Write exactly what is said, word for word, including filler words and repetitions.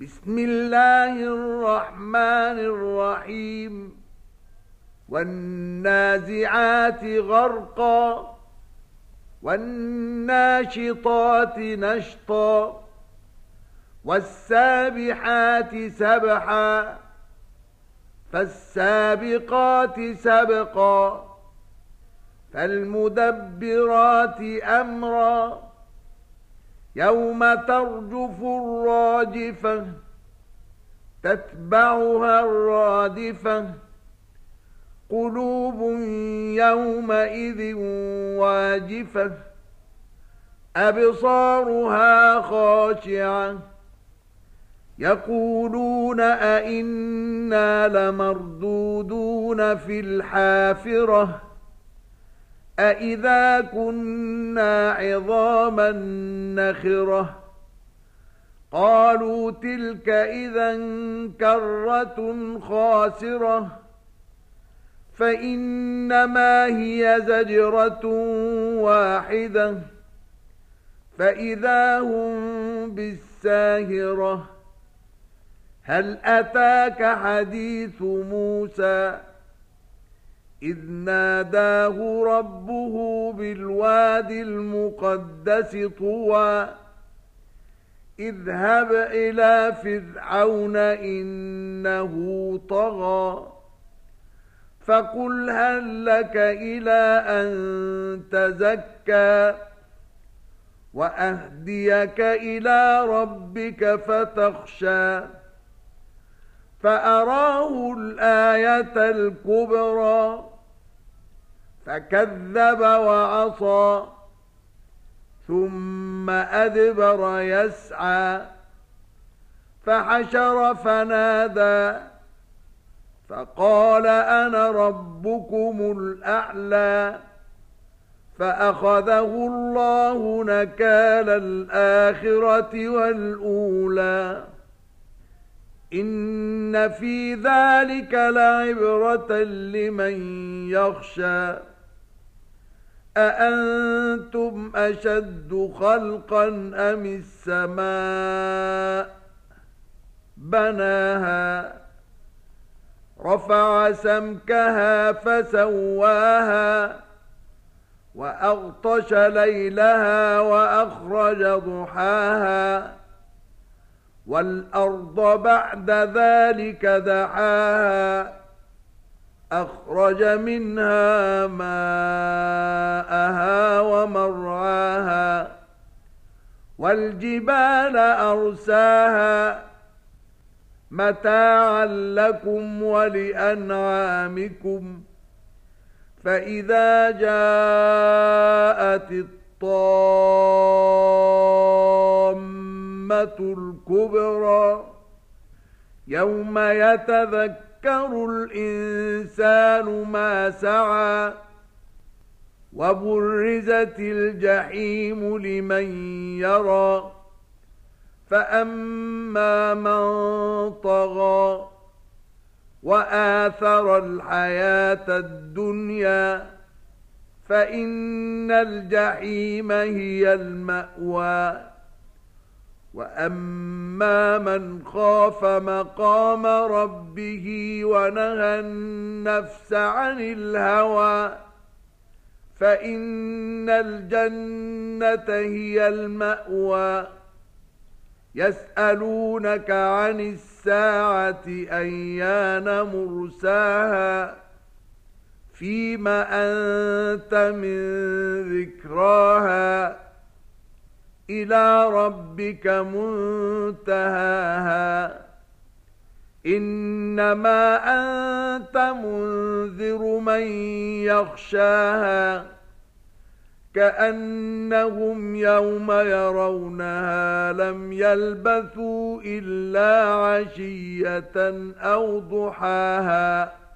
بسم الله الرحمن الرحيم والنازعات غرقا والناشطات نشطا والسابحات سبحا فالسابقات سبقا فالمدبرات أمرا يوم ترجف الراجفة تتبعها الرادفة قلوب يومئذ واجفة أبصارها خاشعة يقولون أئنا لمردودون في الحافرة أئذا كنا عظاما نخرة قالوا تلك إذا كرة خاسرة فإنما هي زجرة واحدة فإذا هم بالساهرة هل أتاك حديث موسى إذ ناداه ربه بالواد المقدس طوى اذهب إلى فرعون إنه طغى فقل هل لك إلى أن تزكى وأهديك إلى ربك فتخشى فأراه الآية الكبرى فكذب وعصى ثم أدبر يسعى فحشر فنادى فقال أنا ربكم الأعلى فأخذه الله نكال الآخرة والأولى إن في ذلك لعبرة لمن يخشى أأنتم أشد خلقا أم السماء بناها رفع سمكها فسواها وأغطش ليلها وأخرج ضحاها والأرض بعد ذلك دحاها أخرج منها ماءها ومرعاها والجبال أرساها متاعا لكم ولأنعامكم فإذا جاءت الطامة الكبرى يوم يتذكر الإنسان ما سعى وبرزت الجحيم لمن يرى فأما من طغى وآثر الحياة الدنيا فإن الجحيم هي المأوى وأما من خاف مقام ربه ونهى النفس عن الهوى فإن الجنة هي المأوى يسألونك عن الساعة أيان مرساها فيما أنت من ذكراها إلى ربك منتهاها إنما أنت منذر من يخشاها كأنهم يوم يرونها لم يلبثوا إلا عشية أو ضحاها